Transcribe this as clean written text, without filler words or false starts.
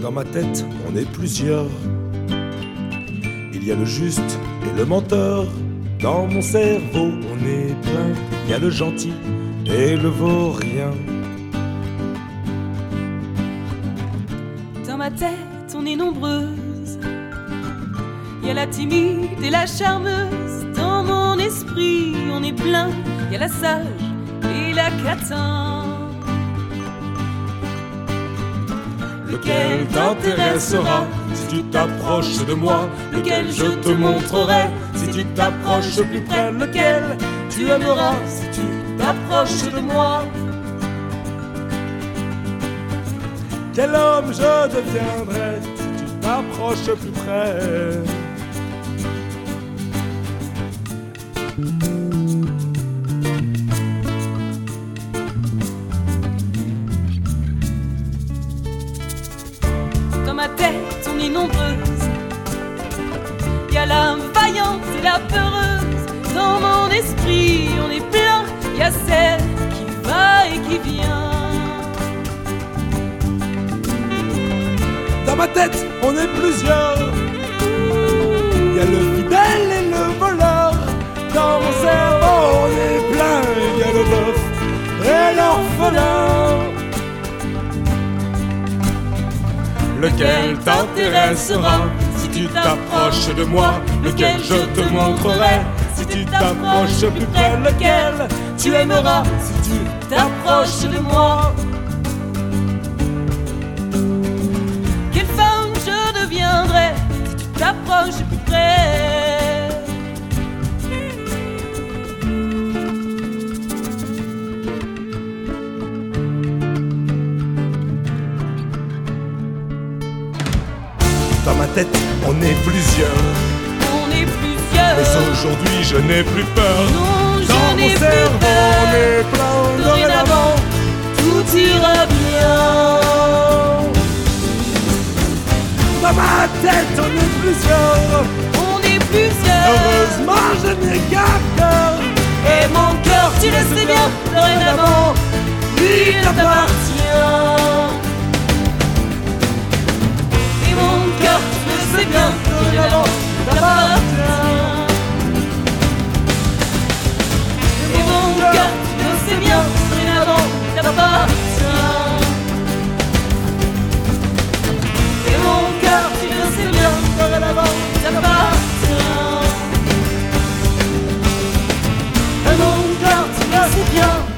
Dans ma tête, on est plusieurs. Il y a le juste et le menteur. Dans mon cerveau, on est plein. Il y a le gentil et le vaurien. Dans ma tête, on est nombreuses. Il y a la timide et la charmeuse. Dans mon esprit, on est plein. Il y a la sage et la catin. Lequel t'intéressera si tu t'approches de moi? Lequel je te montrerai si tu t'approches plus près? Lequel tu aimeras si tu t'approches de moi? Quel homme je deviendrai si tu t'approches plus près? Dans ma tête, on est nombreuses. Il y a la vaillante et la peureuse. Dans mon esprit, on est plein. Il y a celle qui va et qui vient. Dans ma tête, on est plusieurs. Il y a le fidèle et le voleur. Dans mon cerveau, on est plein. Il y a le veuf et l'orphelin. Lequel t'intéressera si tu t'approches de moi? Lequel je te montrerai si tu t'approches plus près? Lequel tu aimeras si tu t'approches de moi? Quelle femme je deviendrai si tu t'approches plus près? Dans ma tête, on est plusieurs. On est plusieurs. Mais aujourd'hui, je n'ai plus peur. Non, je Dans n'ai mon plus cerveau, peur. on est plein. Dorénavant, tout ira bien. Dans ma tête, on est plusieurs. On est plusieurs. Heureusement, je n'ai qu'un cœur. Et mon cœur, tu le sais bien, dorénavant, lui t'appartient. Et mon cœur, tu le sais bien, dorénavant, t'appartient. Et mon cœur, tu le sais bien, dorénavant, t'appartient. Et mon cœur, tu le sais bien, dorénavant, t'appartient. Et mon cœur, tu le sais bien.